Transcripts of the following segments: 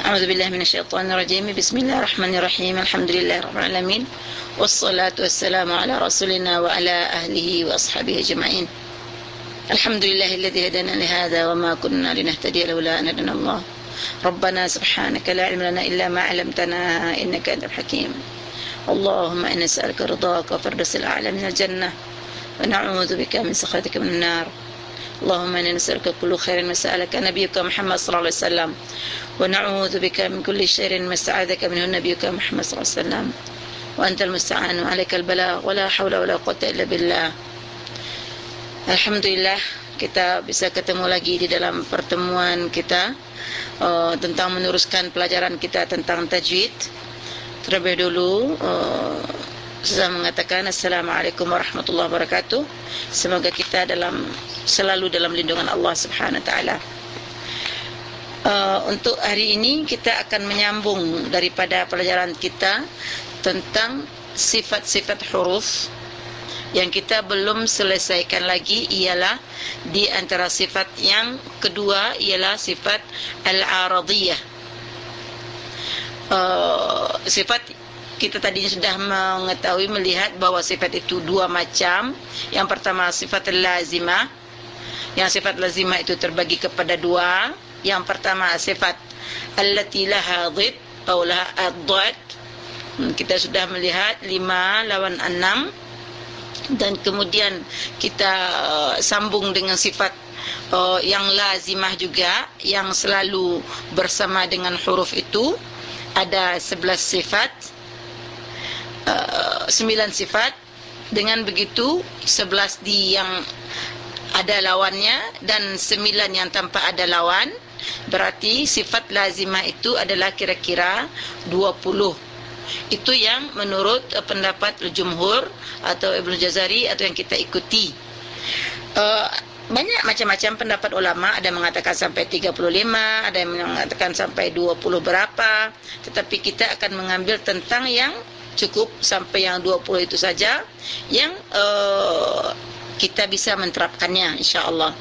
أعوذ بالله من الشيطان الرجيم. بسم الله الرحمن الرحيم. الحمد لله رب العالمين، والصلاة والسلام على رسولنا وعلى أهله وأصحابه أجمعين. الحمد لله الذي هدانا لهذا وما كنا لنهتدي لولا أن هدانا الله. ربنا سبحانك لا علم لنا إلا ما علمتنا إنك أنت الحكيم. اللهم إنا نسألك رضاك وفردوس الأعلى من الجنة، ونعوذ بك من سخطك من النار. اللهم إنا نسألك كل خير ما سألك نبيك محمد صلى الله عليه وسلم، ونعوذ بك من كل شر ما استعاذك منه نبيك محمد صلى الله عليه وسلم، وأنت المستعان وعليك البلاغ ولا حول ولا قوة إلا بالله. Alhamdulillah, kita bisa ketemu lagi di dalam pertemuan kita tentang meneruskan pelajaran kita tentang tajwid. Terlebih dulu saya mengatakan Assalamualaikum warahmatullahi wabarakatuh. Semoga kita selalu dalam lindungan Allah Subhanahu wa taala. Untuk hari ini kita akan menyambung daripada pelajaran kita tentang sifat-sifat huruf. Yang kita belum selesaikan lagi ialah di antara sifat yang kedua ialah sifat al-aradiyah. Sifat kita tadinya sudah mengetahui, melihat bahawa sifat itu dua macam. Yang pertama sifat lazimah. Yang sifat lazimah itu terbagi kepada dua. Yang pertama sifat allati laha dhid atau laha ad-dhad. Kita sudah melihat 5 lawan 6. Dan kemudian kita sambung dengan sifat yang lazimah juga, yang selalu bersama dengan huruf itu. Ada 11 sifat, 9 sifat. Dengan begitu 11 yang ada lawannya dan 9 yang tanpa ada lawan. Berarti sifat lazimah itu adalah kira-kira 20. Itu yang menurut pendapat jumhur atau Ibnu Jazari atau yang kita ikuti. Banyak macam-macam pendapat ulama, ada yang mengatakan sampai 35, ada yang mengatakan sampai 20 berapa. Tetapi kita akan mengambil tentang yang cukup sampai yang 20 itu saja, yang kita bisa menerapkannya insya-Allah.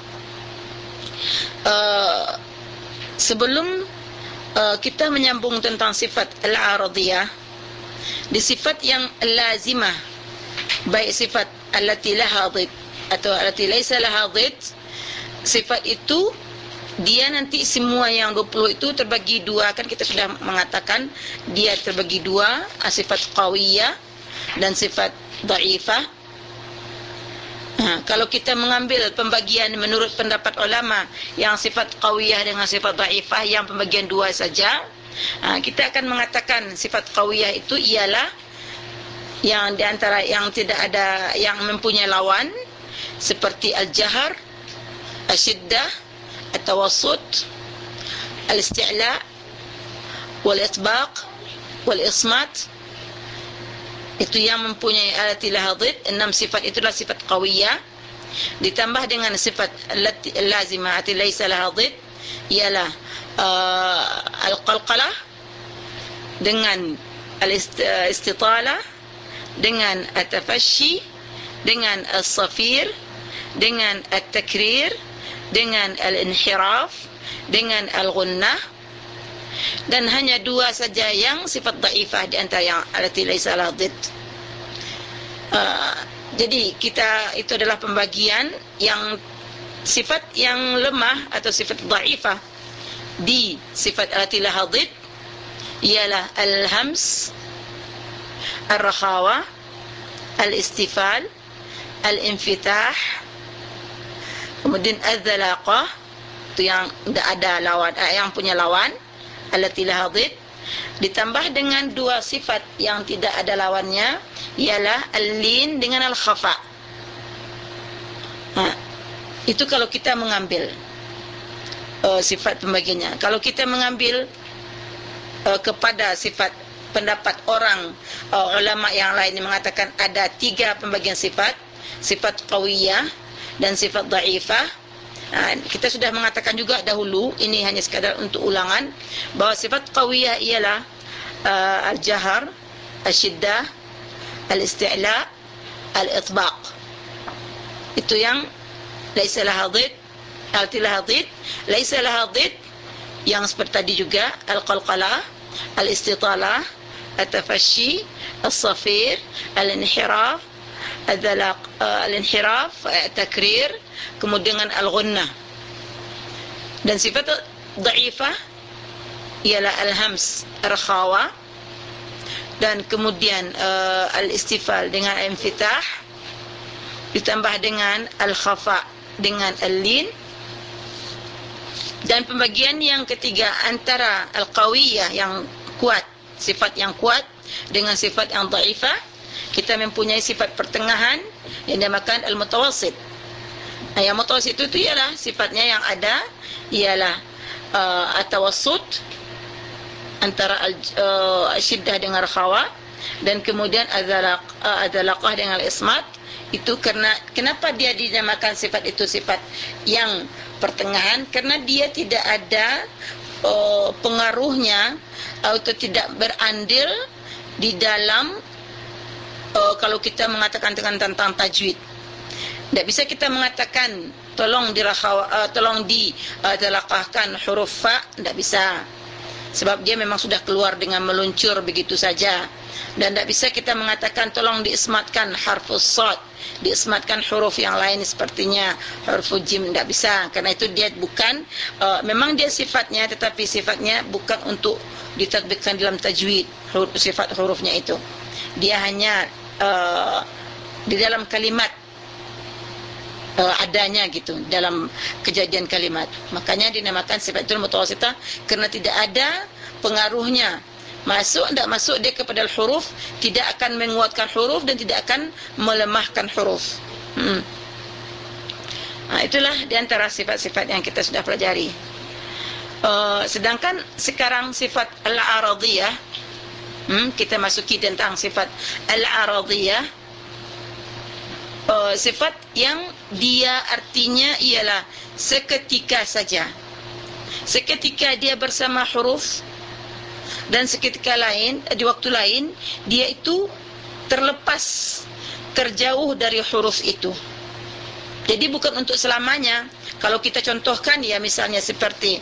Sebelum kita menyambung tentang sifat al-aradiyah, di sifat yang lazimah, baik sifat allati laha dhid atau allati laisa laha dhid, sifat itu dia nanti semua yang 20 itu terbagi dua. Kan kita sudah mengatakan dia terbagi dua, sifat qawiyah dan sifat dhaifah. Kalau kita mengambil pembagian menurut pendapat ulama yang sifat qawiyah dengan sifat dhaifah, yang pembagian dua saja, kita akan mengatakan sifat qawiyah itu ialah yang di antara yang tidak ada, yang mempunyai lawan, seperti al-jahr, al-shiddah, al-tawassut, al-isti'la, wal-itbaq, wal-ismat. Itu yang mempunyai alatilah dhid. 6 sifat itulah sifat qawiyah. Ditambah dengan sifat lazimah allati laisa laha dhid ialah al-qalqalah dengan al-istitalah, dengan at-tafashi, dengan al-safir, dengan at-takrir, dengan al-inhiraf, dengan al-ghunnah. Dan hanya dua saja yang sifat dhaifah di antara yang allati laisa laha dhid. Jadi kita itu adalah pembagian yang sifat yang lemah atau sifat dhaifah di sifat allati laha dhid ialah al-hams, al-rakhawah, al-istifal, al-infitah, kemudian al-dhalaqah. Itu yang tidak ada lawan, yang punya lawan, allati laha dhid. Ditambah dengan dua sifat yang tidak ada lawannya ialah al-lin dengan al-khafa. Itu kalau kita mengambil sifat pembagiannya. Kalau kita mengambil kepada sifat pendapat orang ulama yang lain yang mengatakan ada 3 pembagian sifat, sifat qawiyah dan sifat dhaifah. Kita sudah mengatakan juga dahulu, ini hanya sekadar untuk ulangan, bahawa sifat qawiyah ialah al-jahr, al-shiddah, al-isti'la, al-itbaq. Itu yang laisa laha dhid, allati laha dhid. Laisa laha dhid yang seperti tadi juga, al-qalqalah, al-istitalah, al-tafashi, al-safir, al-inhiraf, al-inhiraf, takrir, kemudian al-ghunnah. Dan sifat dhaifah ialah al-hams, ar-khawa, dan kemudian al-istifal dengan infitah, ditambah dengan al-khafa dengan al-lin. Dan pembagian yang ketiga antara al-qawiyah yang kuat, sifat yang kuat, dengan sifat yang dhaifah, kita mempunyai sifat pertengahan yang dinamakan al-mutawassit. Yang mutawassit itu ialah sifatnya yang ada ialah at-tawassut antara al-syiddah dengan al-khawa, dan kemudian al-zalaqah dengan al-ismat. Itu kenapa dia dinamakan sifat itu sifat yang pertengahan? Karena dia tidak ada pengaruhnya atau tidak berandil di dalam kalau kita mengatakan tentang tajwid. Tidak bisa kita mengatakan tolong dilaqahkan huruf fa, tidak bisa. Sebab dia memang sudah keluar dengan meluncur begitu saja. Dan tidak bisa kita mengatakan tolong diismatkan harfus shad, diismatkan huruf yang lain sepertinya huruf jim, tidak bisa. Karena itu dia bukan, memang dia sifatnya, tetapi sifatnya bukan untuk ditatbikkan dalam tajwid, sifat hurufnya itu. Dia hanya di dalam kalimat adanya gitu, dalam kejadian kalimat. Makanya dinamakan sifat itu mutawassithah, karena tidak ada pengaruhnya. Masuk tidak masuk dia kepada huruf, tidak akan menguatkan huruf dan tidak akan melemahkan huruf. Itulah di antara sifat-sifat yang kita sudah pelajari. Sedangkan sekarang sifat al-aradiyah, kita masuki tentang sifat al-aradiyah. Sifat yang dia artinya ialah seketika saja. Seketika dia bersama huruf, dan seketika lain, di waktu lain, dia itu terlepas, terjauh dari huruf itu. Jadi bukan untuk selamanya. Kalau kita contohkan ya, misalnya seperti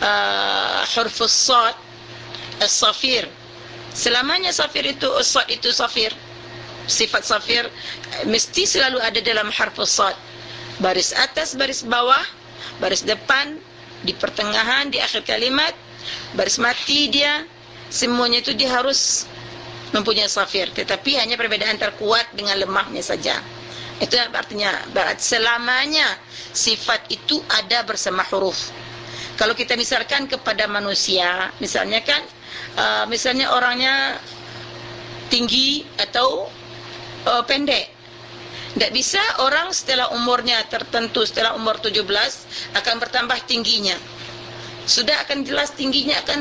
huruf shad, as-safir. Selamanya safir itu, shad itu safir. Sifat safir mesti selalu ada dalam harfus shad. Baris atas, baris bawah, baris depan, di pertengahan, di akhir kalimat, baris mati dia, semuanya itu dia harus mempunyai safir. Tetapi hanya perbedaan terkuat dengan lemahnya saja. Itu artinya selamanya sifat itu ada bersama huruf. Kalau kita misalkan kepada manusia, misalnya kan, misalnya orangnya tinggi atau pendek. Tidak bisa orang setelah umurnya tertentu, setelah umur 17 akan bertambah tingginya. Sudah akan jelas tingginya akan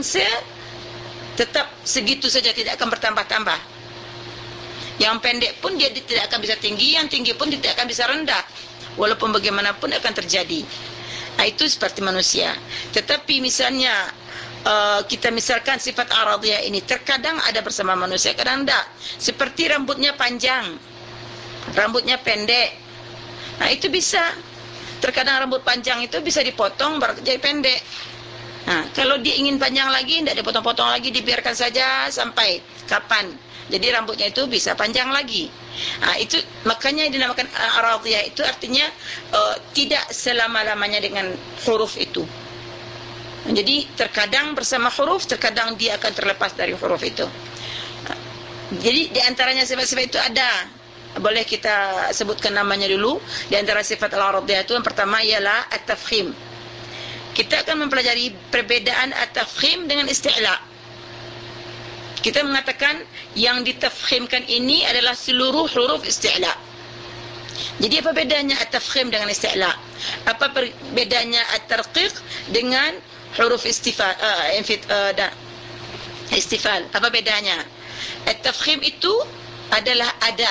tetap segitu saja, tidak akan bertambah-tambah. Yang pendek pun dia tidak akan bisa tinggi, yang tinggi pun tidak akan bisa rendah. Walaupun bagaimanapun akan terjadi. Itu seperti manusia. Tetapi misalnya kita misalkan sifat aradiyah ini terkadang ada bersama manusia, kadang tidak. Seperti rambutnya panjang, rambutnya pendek. Itu bisa. Terkadang rambut panjang itu bisa dipotong jadi pendek. Kalau dia ingin panjang lagi, tidak dipotong-potong lagi, dibiarkan saja sampai kapan. Jadi rambutnya itu bisa panjang lagi. Itu makanya dinamakan aradiyah. Itu artinya tidak selama-lamanya dengan huruf itu. Jadi terkadang bersama huruf, terkadang dia akan terlepas dari huruf itu. Jadi di antaranya sifat-sifat itu ada. Boleh kita sebutkan namanya dulu. Di antara sifat al-aradiyah itu yang pertama ialah at-tafkhim. Kita akan mempelajari perbedaan at-tafkhim dengan isti'la. Kita mengatakan yang ditafkhimkan ini adalah seluruh huruf isti'la. Jadi apa bedanya at-tafkhim dengan isti'la? Apa bedanya at-tarqiq dengan huruf istifal? Apa bedanya? At-tafkhim itu adalah ada.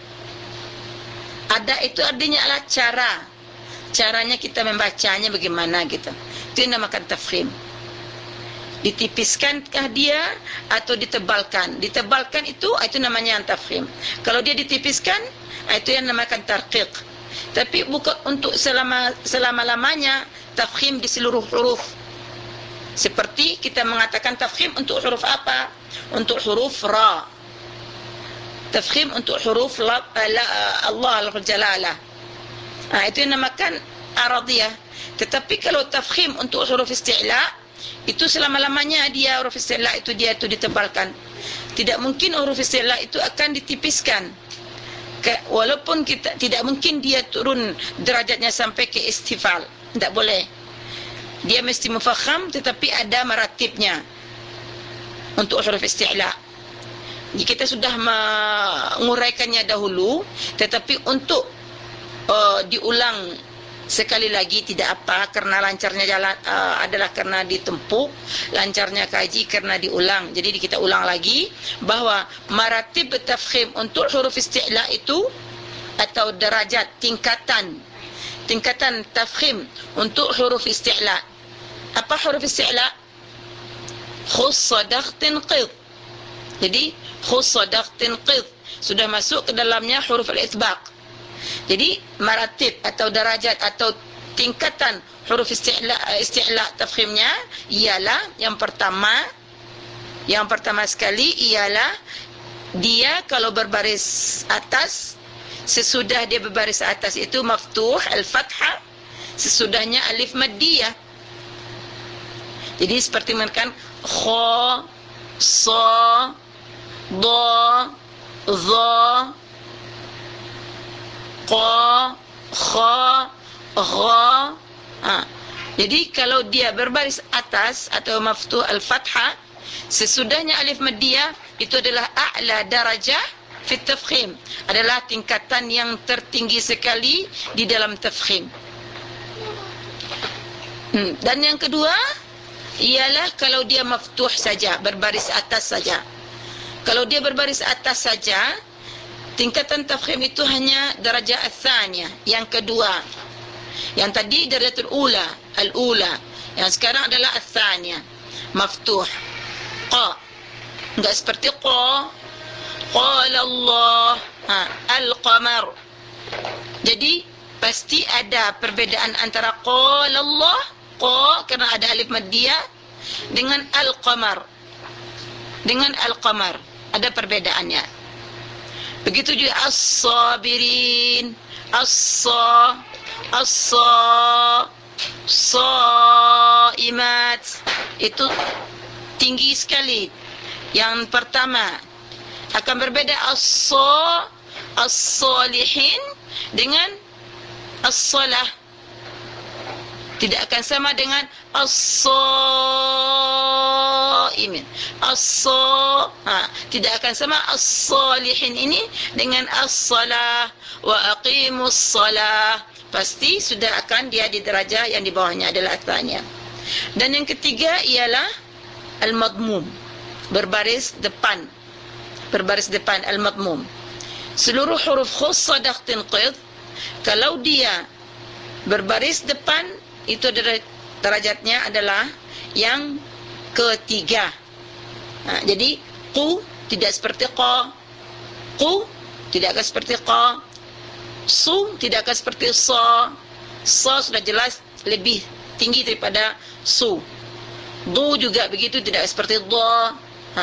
Ada itu artinya adalah cara. Caranya kita membacanya bagaimana gitu. Itu yang dinamakan tafkhim. Ditipiskankah dia atau ditebalkan? Ditebalkan itu namanya yang tafkhim. Kalau dia ditipiskan, itu yang dinamakan tarqiq. Tapi bukan untuk selama-lamanya tafkhim di seluruh huruf. Seperti kita mengatakan tafkhim untuk huruf apa? Untuk huruf ra. Tafkhim untuk huruf Allah al-Jalalah. Itu yang dinamakan aradiyah. Tetapi kalau tafkhim untuk huruf isti'la, itu selama-lamanya dia huruf isti'la itu ditebalkan. Tidak mungkin huruf isti'la itu akan ditipiskan. Walaupun kita tidak mungkin dia turun derajatnya sampai ke istifal. Tidak boleh. Dia mesti mufakham, tetapi ada maratibnya untuk huruf isti'la. Jadi kita sudah menguraikannya dahulu, tetapi untuk diulang sekali lagi tidak apa, karena lancarnya jalan adalah karena ditempuh, lancarnya kaji karena diulang. Jadi kita ulang lagi bahwa maratib tafkhim untuk huruf isti'la itu, atau derajat tingkatan tafkhim untuk huruf isti'la. Apa huruf isti'la? Khussadaq tinqid. Jadi khussadaq tinqid sudah masuk ke dalamnya huruf al-itsbaq. Jadi maratib atau darajat atau tingkatan huruf isti'la tafkhimnya ialah yang pertama sekali ialah dia kalau berbaris atas, sesudah dia berbaris atas itu maftuh al-fathah, sesudahnya alif maddiyah. Jadi seperti menekan kha, sa, dha, dha, qa, kha, gha. Jadi kalau dia berbaris atas atau maftuh al-fathah, sesudahnya alif maddiyah, itu adalah a'la darajah fi tafkhim, adalah tingkatan yang tertinggi sekali di dalam tafkhim. Dan yang kedua ialah kalau dia maftuh saja, berbaris atas saja. Kalau dia berbaris atas saja, tingkatan tafkhim itu hanya darajah ats-tsaniyah, yang kedua. Yang tadi darajatul ula, al-ula. Yang sekarang adalah ats-tsaniyah, maftuh. Qa. Enggak seperti qa. Qala Allah, al-qamar. Jadi pasti ada perbezaan antara qala Allah, qa kerana ada alif maddiyah, dengan al-qamar. Dengan al-qamar ada perbedaannya. Begitu juga as-sabirin, as-saimat. Itu tinggi sekali. Yang pertama akan berbeda as-salihin dengan as-salah. Tidak akan sama dengan as-saimin. Tidak akan sama as-salihin ini dengan as-salah. Wa aqimus salah. Pasti sudah akan dia di derajah yang di bawahnya adalah tanya. Dan yang ketiga ialah al-madmum, berbaris depan. Berbaris depan al-madmum. Seluruh huruf khussadaq tinqid, kalau dia berbaris depan, itu derajatnya adalah yang ketiga. Jadi qu tidak seperti qa, qu tidak akan seperti qa, su tidak akan seperti sa. Sa sudah jelas lebih tinggi daripada su. Du juga begitu, tidak seperti dha.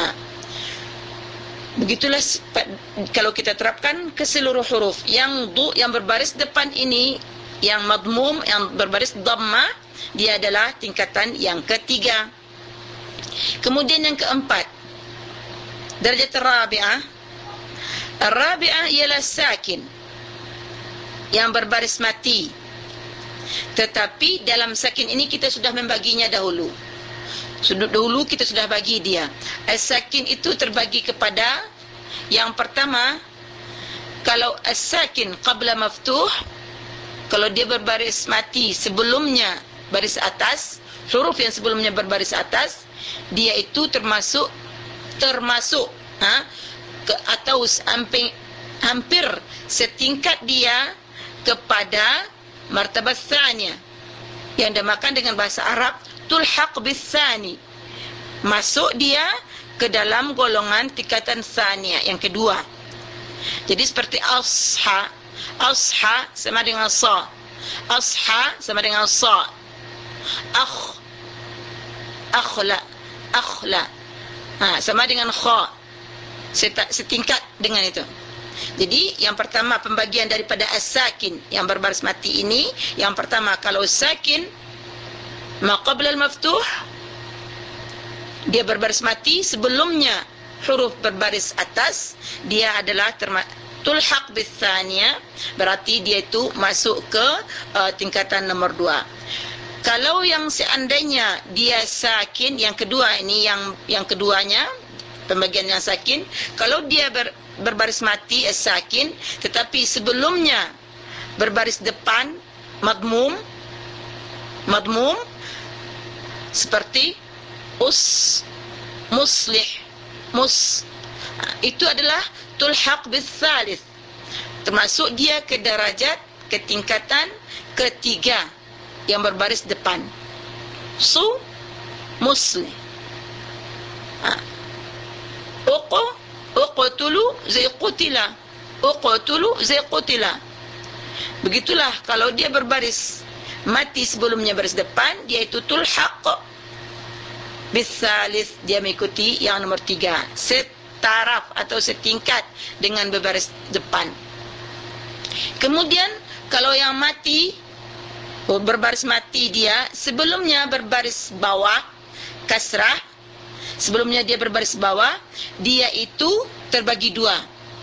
Begitulah kalau kita terapkan ke seluruh huruf. Yang du, yang berbaris depan ini, yang madmum, yang berbaris dhamma, dia adalah tingkatan yang ketiga. Kemudian yang keempat, darjat rabi'ah. Rabi'ah ialah sakin, yang berbaris mati. Tetapi dalam sakin ini kita sudah membaginya dahulu. Dahulu kita sudah bagi dia. As-sakin itu terbagi kepada yang pertama, kalau as-sakin qabla maftuh, kalau dia berbaris mati sebelumnya baris atas, huruf yang sebelumnya berbaris atas, dia itu termasuk atau hampir setingkat dia kepada martabat tsaniyah, yang dinamakan dengan bahasa Arab tulhaq bis-tsani. Masuk dia ke dalam golongan tingkatan tsaniyah yang kedua. Jadi seperti asha sama dengan sa. Asha sama dengan sa. akhla, akhla. Sama dengan kha, setingkat dengan itu. Jadi yang pertama, pembagian daripada as-sakin yang berbaris mati ini, yang pertama, kalau sakin ma qabla al-maftuh, dia berbaris mati sebelumnya huruf berbaris atas, dia adalah tulhaq bitsaniya, berarti dia itu masuk ke tingkatan nomor 2. Kalau yang seandainya dia sakin, yang kedua ini, yang keduanya, pembagian yang sakin, kalau dia berbaris mati as-sakin, tetapi sebelumnya berbaris depan madmum, seperti muslih, itu adalah tulhaq bitsalits, termasuk dia ke darajat, ke tingkatan ketiga yang berbaris depan. Muslih, uqtulu zai qutila, uqtulu zai qutila. Begitulah kalau dia berbaris mati sebelumnya baris depan, dia itu tulhaq bitsalits, dia mengikuti yang nomor 3, setaraf atau setingkat dengan berbaris depan. Kemudian kalau yang mati, berbaris mati dia sebelumnya berbaris bawah kasrah, sebelumnya dia berbaris bawah, dia itu terbagi 2.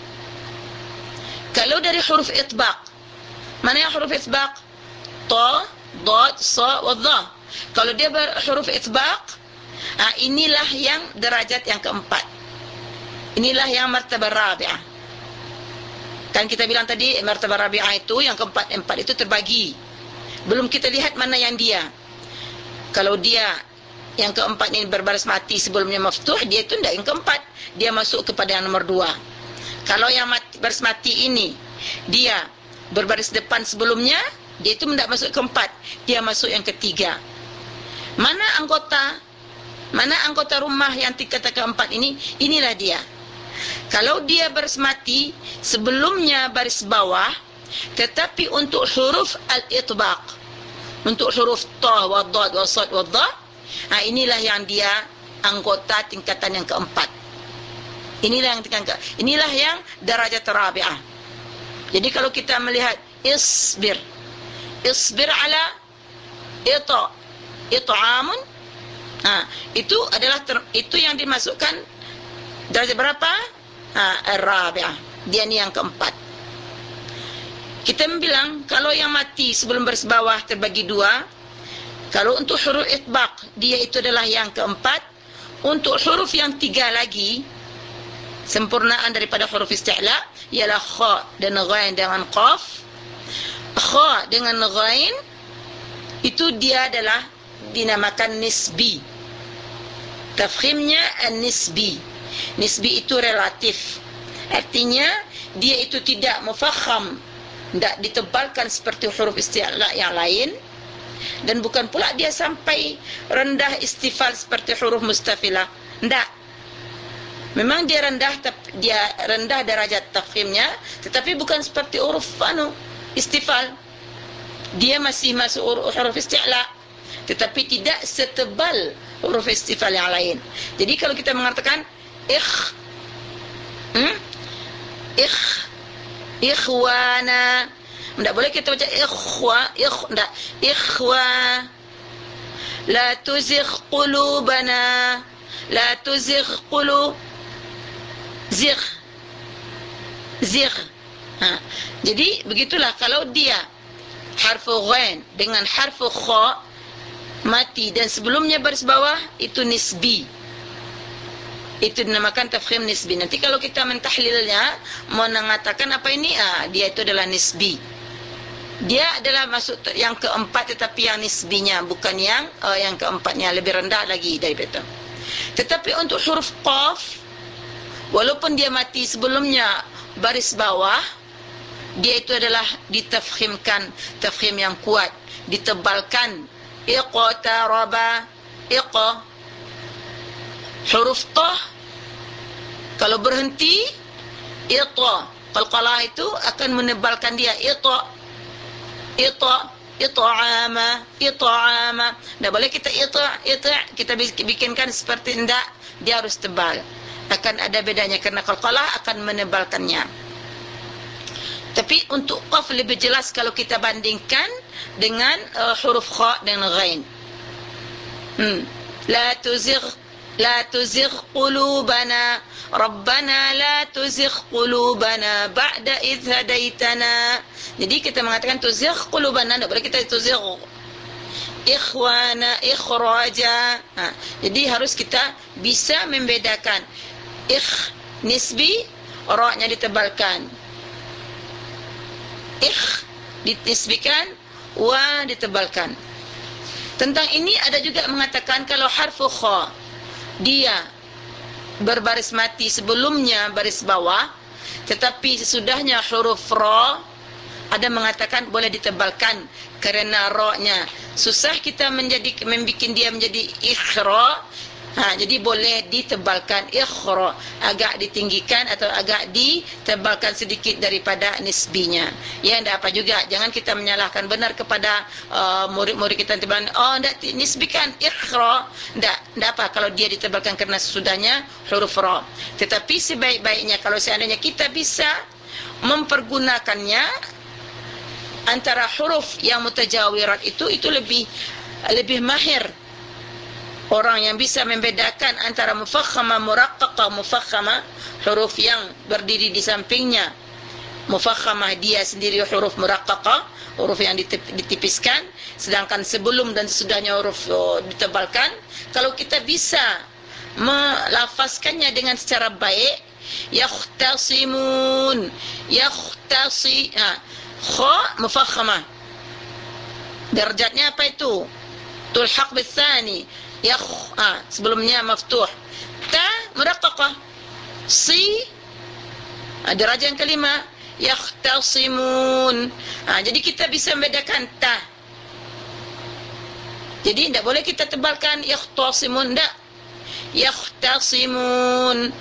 Kalau dari huruf itbaq, mana yang huruf itbaq? Ta, dad, sa, wa dha. Kalau dia berhuruf itbaq, inilah yang derajat yang keempat, inilah yang martabah rabi'ah. Kan kita bilang tadi martabah rabi'ah itu yang keempat itu terbagi, belum kita lihat mana yang dia. Kalau dia yang keempat ini berbaris mati sebelumnya maftuh, dia itu tidak yang keempat, dia masuk kepada yang nomor 2. Kalau yang baris mati ini dia berbaris depan sebelumnya, dia itu tidak masuk keempat, dia masuk yang ketiga. Mana anggota rumah yang tingkatan keempat ini? Inilah dia. Kalau dia baris mati sebelumnya baris bawah, tetapi untuk huruf al-itbaq, untuk huruf ta wa dad wa sad wa dha, inilah yang dia anggota tingkatan yang keempat. Inilah yang darajat rabi'ah. Jadi kalau kita melihat isbir ala it'amun, itu adalah itu yang dimasukkan darjah berapa? Ar-rabi'ah. Dia ni yang keempat. Kita bilang kalau yang mati sebelum baris bawah terbagi 2. Kalau untuk huruf itbaq, dia itu adalah yang keempat. Untuk huruf yang 3 lagi, sempurnaan daripada huruf isti'la, ialah kha dan ghain dengan qaf. Kha dengan ghain itu dia adalah dinamakan nisbi. Tafkhimnya an-nisbi. Nisbi itu relatif. Artinya dia itu tidak mufakham, tidak ditebalkan seperti huruf isti'la yang lain, dan bukan pula dia sampai rendah istifal seperti huruf mustafilah. Tidak. Memang dia rendah darajat tafkhimnya, tetapi bukan seperti huruf istifal. Dia masih masuk huruf isti'la, tetapi tidak setebal huruf istifal yang lain. Jadi kalau kita mengatakan ikhwana, tidak boleh kita baca tidak. Ikhwa, la tuzigh qulubana, la tuzigh zigh. Jadi begitulah kalau dia harfu ghain dengan harfu kha mati dan sebelumnya baris bawah, itu nisbi. Itu dinamakan tafkhim nisbi. Nanti kalau kita mentahlilnya, mengatakan apa ini? Dia itu adalah nisbi. Dia adalah masuk yang keempat, tetapi yang nisbinya, bukan yang keempatnya, lebih rendah lagi daripada itu. Tetapi untuk huruf qaf, walaupun dia mati sebelumnya baris bawah, dia itu adalah ditafkhimkan, tafkhim yang kuat, ditebalkan. Iqtaraba, huruf ta kalau berhenti, qalqalah itu akan menebalkan dia. Ita, it'ama, it'ama. Tak boleh kita kita bikinkan seperti enggak, dia harus tebal. Akan ada bedanya karena qalqalah akan menebalkannya. Tapi untuk qaf lebih jelas kalau kita bandingkan dengan huruf kha dan ghain. La tuzigh qulubana Rabbana la tuzigh qulubana ba'da idh hadaitana. Jadi kita mengatakan tuzigh qulubana, tak boleh kita tuzigh ikhwana, ikhraja. Jadi harus kita bisa membedakan nisbi, ra-nya ditebalkan, ditisbikan, wa ditebalkan. Tentang ini ada juga mengatakan kalau harfu kha dia berbaris mati sebelumnya baris bawah, tetapi sesudahnya huruf ra, ada mengatakan boleh ditebalkan kerana ra-nya susah kita membuat dia menjadi ikhra. Jadi boleh ditebalkan ikhra, agak ditinggikan atau agak ditebalkan sedikit daripada nisbinya. Ya, tidak apa juga. Jangan kita menyalahkan benar kepada murid-murid kita yang tebalan. Tidak nisbikan ikhra. Tidak apa kalau dia ditebalkan kerana sesudahnya huruf ra. Tetapi sebaik-baiknya kalau seandainya kita bisa mempergunakannya antara huruf yang mutajawirat itu lebih mahir. Orang yang bisa membedakan antara mufakhama, muraqqaqah, mufakhama, huruf yang berdiri di sampingnya. Mufakhama dia sendiri huruf muraqqaqah, huruf yang ditipiskan, sedangkan sebelum dan sesudahnya huruf ditebalkan. Kalau kita bisa melafazkannya dengan secara baik, yakhtasimun, kha mufakhama. Darjatnya apa itu? Tulhaq bitsani. Sebelumnya maftuh. Ta muraqqaqah. Si darjah yang kelima yakhtasimun. Jadi kita bisa membedakan ta. Jadi tidak boleh kita tebalkan yakhtasimun, tidak. Yakhtasimun.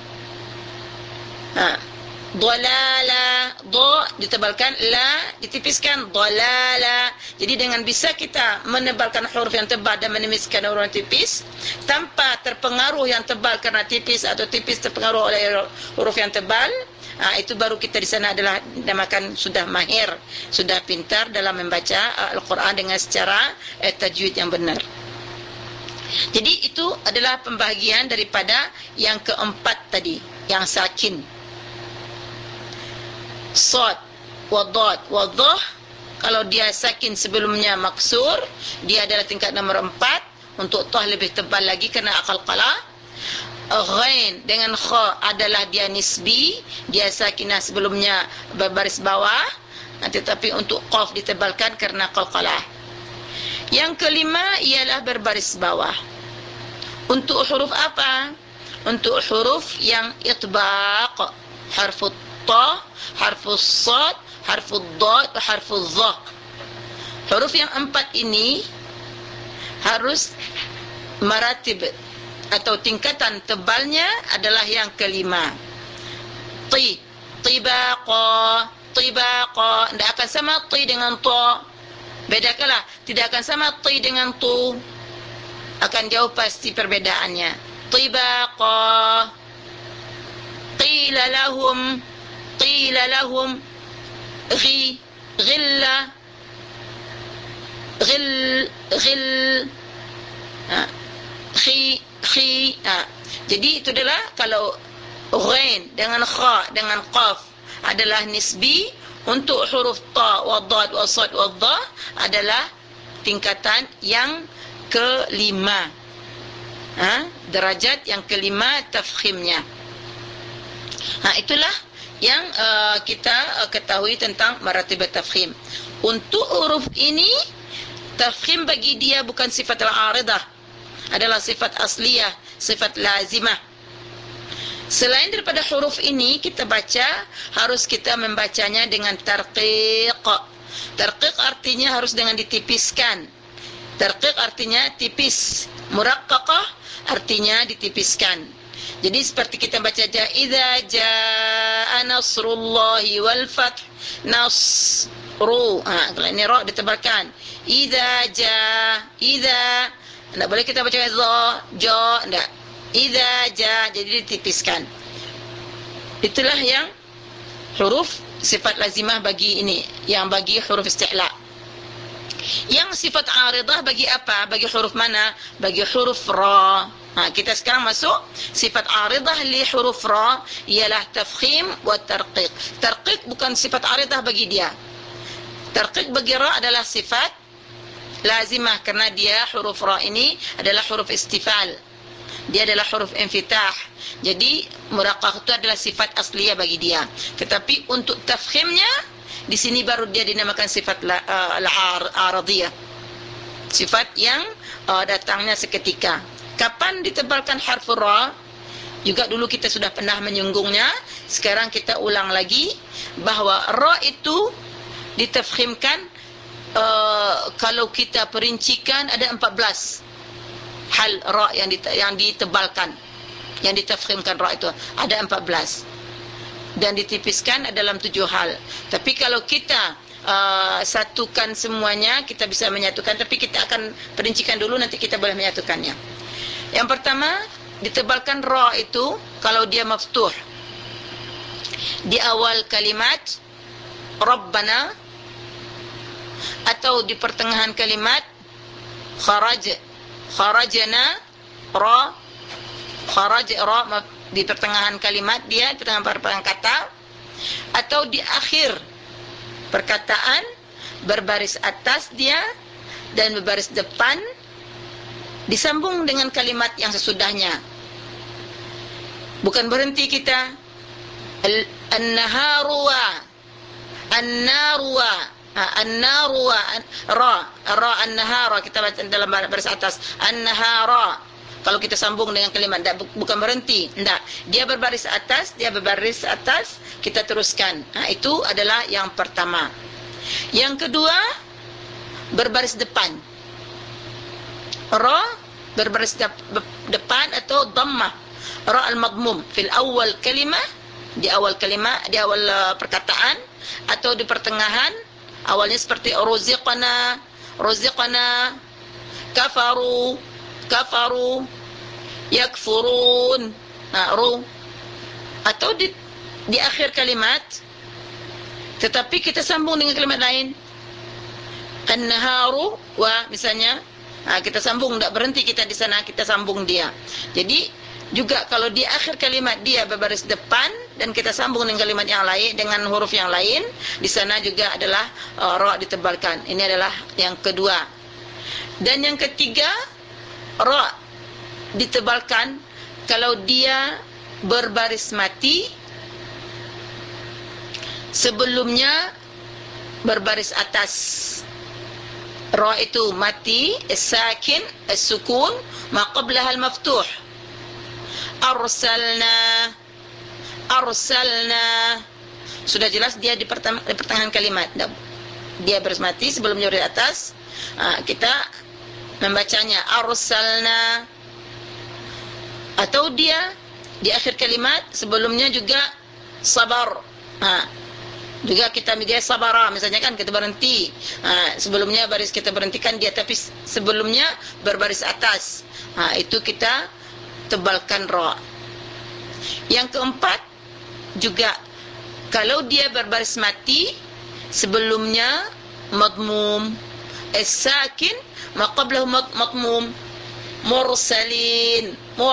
Dhalala, dha ditebalkan, la ditipiskan, dhalala. Jadi dengan bisa kita menebalkan huruf yang tebal dan menipiskan huruf yang tipis tanpa terpengaruh yang tebal karena tipis atau tipis terpengaruh oleh huruf yang tebal, itu baru kita di sana adalah dinamakan sudah mahir, sudah pintar dalam membaca Al-Quran dengan secara tajwid yang benar. Jadi itu adalah pembahagian daripada yang keempat tadi, yang sakin. Sad, wadad, wadah, kalau dia sakin sebelumnya maksur, dia adalah tingkat nomor 4. Untuk tah lebih tebal lagi kerana qalqalah. Ghain dengan kha adalah dia nisbi, dia sakinah sebelumnya berbaris bawah, tetapi untuk qaf ditebalkan kerana qalqalah. Yang kelima ialah berbaris bawah. Untuk huruf apa? Untuk huruf yang itbaq, harfu ta, harfu sad, harfu dad, harfu dha. Huruf yang 4 ini harus maratib atau tingkatan tebalnya adalah yang kelima. Tibaqa, tibaqa. Tidak akan sama ti dengan ta. Bedakanlah, tidak akan sama ti dengan tu. Akan jauh pasti perbedaannya. Tibaqa. Qila lahum ghilla, jadi itu adalah kalau ghain dengan kha dengan qaf adalah nisbi. Untuk huruf ta wa dad wa sad wa dha adalah tingkatan yang kelima. Derajat yang kelima tafkhimnya. Itulah yang kita ketahui tentang maratib tafkhim. Untuk huruf ini, tafkhim bagi dia bukan sifat al-aridah, adalah sifat asliyah, sifat lazimah. Selain daripada huruf ini kita baca, harus kita membacanya dengan tarqiq. Tarqiq artinya harus dengan ditipiskan. Tarqiq artinya tipis. Muraqqaqah artinya ditipiskan. Jadi seperti kita baca idza jaa nasrullahi wal fath, nas ru. Kalau ini ra ditebalkan. Idza idza, tak boleh kita baca ja, tak. Idza jadi ditipiskan. Itulah yang huruf sifat lazimah bagi ini, yang bagi huruf isti'la. Yang sifat aridah bagi apa? Bagi huruf mana? Bagi huruf ra. Kita sekarang masuk sifat aridah li huruf ra, ialah tafkhim wa tarqiq. Tarqiq bukan sifat aridah bagi dia. Tarqiq bagi ra adalah sifat lazimah, kerana dia huruf ra ini adalah huruf istifal. Dia adalah huruf infitah. Jadi muraqqaq itu adalah sifat asliyah bagi dia. Tetapi untuk tafkhimnya, di sini baru dia dinamakan sifat al-aradiyah. Sifat yang datangnya seketika. Kapan ditebalkan harfu ra? Juga dulu kita sudah pernah menyinggungnya. Sekarang kita ulang lagi bahawa ra itu ditafkhimkan, kalau kita perincikan ada 14 hal ra yang ditebalkan, yang ditafkhimkan ra itu ada 14, dan ditipiskan dalam 7 hal. Tapi kalau kita satukan semuanya, kita bisa menyatukan, tapi kita akan perincikan dulu, nanti kita boleh menyatukannya. Yang pertama, ditebalkan ra itu kalau dia maftuh di awal kalimat Rabbana, atau di pertengahan kalimat kharajana ra, di pertengahan kalimat dia, di pertengahan kata, atau di akhir perkataan, berbaris atas dia dan berbaris depan, disambung dengan kalimat yang sesudahnya. Bukan berhenti kita an-naharwa, an-narwa, an-narwa, ra an-nahara, kita baca dalam baris atas an-nahara. Kalau kita sambung dengan kalimat, bukan berhenti, tidak. Dia berbaris atas, kita teruskan. Itu adalah yang pertama. Yang kedua, berbaris depan. Ra berbaris depan atau dhammah. Ra al-madmum fil awal kalimah, di awal perkataan, atau di pertengahan. Awalnya seperti ruziqana, kafaru, yakfurun, ru. Atau di akhir kalimat, tetapi kita sambung dengan kalimat lain, an-naharu wa, misalnya. Kita sambung, tidak berhenti kita di sana, kita sambung dia. Jadi juga kalau di akhir kalimat dia berbaris depan dan kita sambung dengan kalimat yang lain, dengan huruf yang lain, di sana juga adalah ra ditebalkan. Ini adalah yang kedua. Dan yang ketiga, ra ditebalkan kalau dia berbaris mati, sebelumnya berbaris atas. Ra itu mati, as-sakin, as-sukun, ma qablaha al-maftuh. Arsalna. Sudah jelas dia di pertengahan kalimat. Dia berbaris mati, sebelumnya berbaris atas. Kita membacanya arsalna. Atau dia di akhir kalimat, sebelumnya juga sabar. Juga dia sabara, misalnya kan, kita berhenti. Sebelumnya baris kita berhentikan dia, tapi sebelumnya berbaris atas. Itu kita tebalkan ra. Yang keempat, juga kalau dia berbaris mati, sebelumnya madmum, as-sakin ma qablahu madmum, mursalin,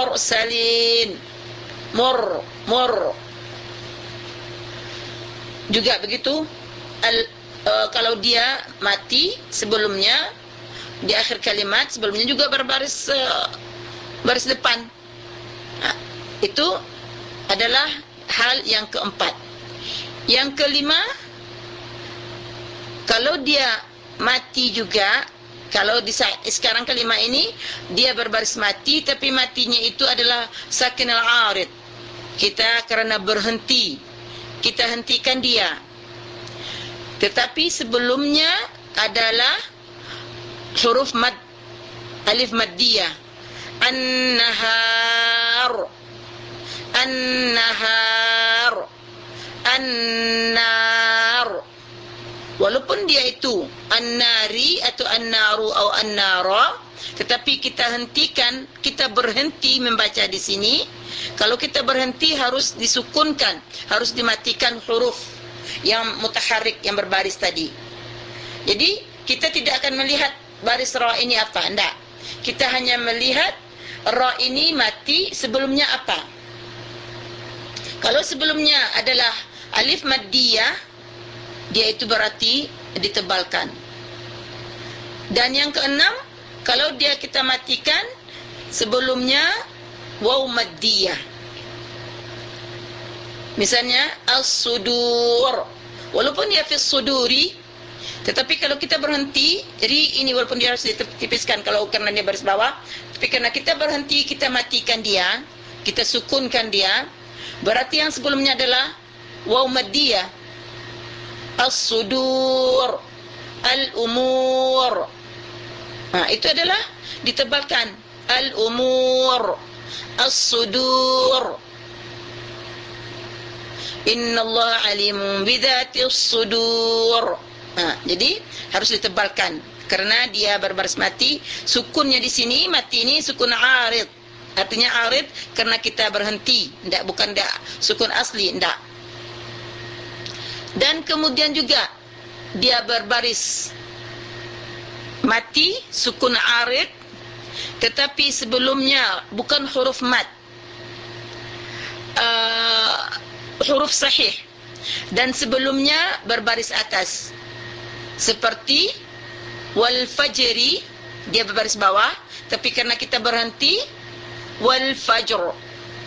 mur. Juga begitu, kalau dia mati, sebelumnya di akhir kalimat, sebelumnya juga berbaris baris depan. Itu adalah hal yang keempat. Yang kelima, kalau dia mati juga, kalau sekarang kalimat ini dia berbaris mati, tapi matinya itu adalah sakin al-arid. Kita karena berhenti, kita hentikan dia. Tetapi sebelumnya adalah huruf mad, alif maddiyah. An-nahar, an-nar. Walaupun walaupun dia itu an-nari atau an-naru atau an-nara, tetapi kita hentikan, kita berhenti membaca di sini. Kalau kita berhenti harus disukunkan, harus dimatikan huruf yang mutaharrik, yang berbaris tadi. Jadi kita tidak akan melihat baris ra ini apa, enggak. Kita hanya melihat ra ini mati, sebelumnya apa. Kalau sebelumnya adalah alif maddiyah, dia itu berarti ditebalkan. Dan yang keenam, kalau dia kita matikan, sebelumnya waw maddiyah. Misalnya as-sudur, walaupun dia fi suduri, tetapi kalau kita berhenti, ri ini walaupun dia harus ditipiskan kalau karena dia baris bawah, tapi karena kita berhenti, kita matikan dia, kita sukunkan dia, berarti yang sebelumnya adalah waw maddiyah. As-sudur, al-umur. Itu adalah ditebalkan. Al-umur, as-sudur. Innallaha alimun bidzatis sudur. Jadi harus ditebalkan karena dia berbaris mati. Sukunnya di sini, mati ini sukun arid. Artinya arid karena kita berhenti, enggak, bukan enggak sukun asli, enggak. Dan kemudian juga dia berbaris mati, sukun arid, tetapi sebelumnya bukan huruf mad, huruf sahih, dan sebelumnya berbaris atas, seperti wal fajri, dia berbaris bawah, tapi karena kita berhenti, wal fajr.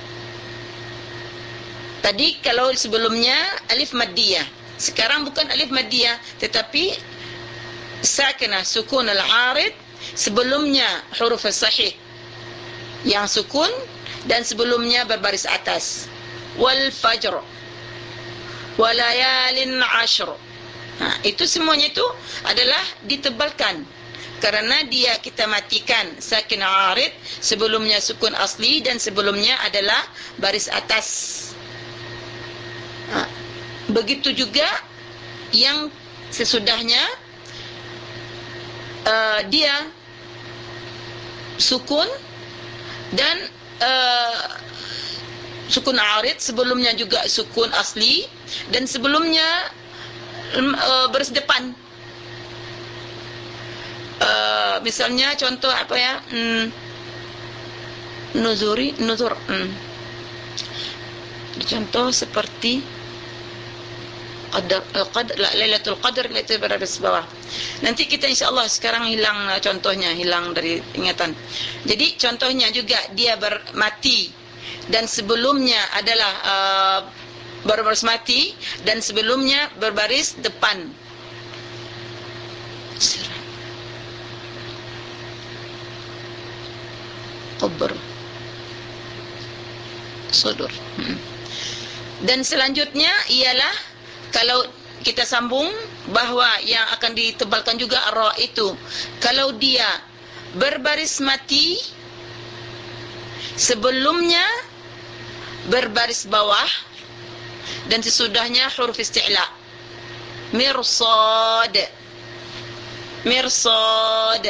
Tadi kalau sebelumnya alif maddiyah, sekarang bukan alif maddiyah, tetapi sakinah, sukun al-arid, sebelumnya huruf sahih yang sukun, dan sebelumnya berbaris atas. Wal fajr walayalin ashr. Itu semuanya itu adalah ditebalkan karena dia kita matikan sakin arid, sebelumnya sukun asli, dan sebelumnya adalah baris atas. Begitu juga yang sesudahnya, dia sukun dan sukun arid, sebelumnya juga sukun asli, dan sebelumnya baris depan. Misalnya contoh apa ya, nuzur. Contoh seperti Lailatul Qadar, itu berbaris bawah. Nanti kita insyaAllah, sekarang hilang contohnya, hilang dari ingatan. Jadi contohnya juga dia mati, dan sebelumnya adalah berbaris mati, dan sebelumnya berbaris depan. Qabr, sudur. Dan selanjutnya ialah kalau kita sambung bahawa yang akan ditebalkan juga ra itu, kalau dia berbaris mati, sebelumnya berbaris bawah, dan sesudahnya huruf isti'la. Mirsad, mirsad.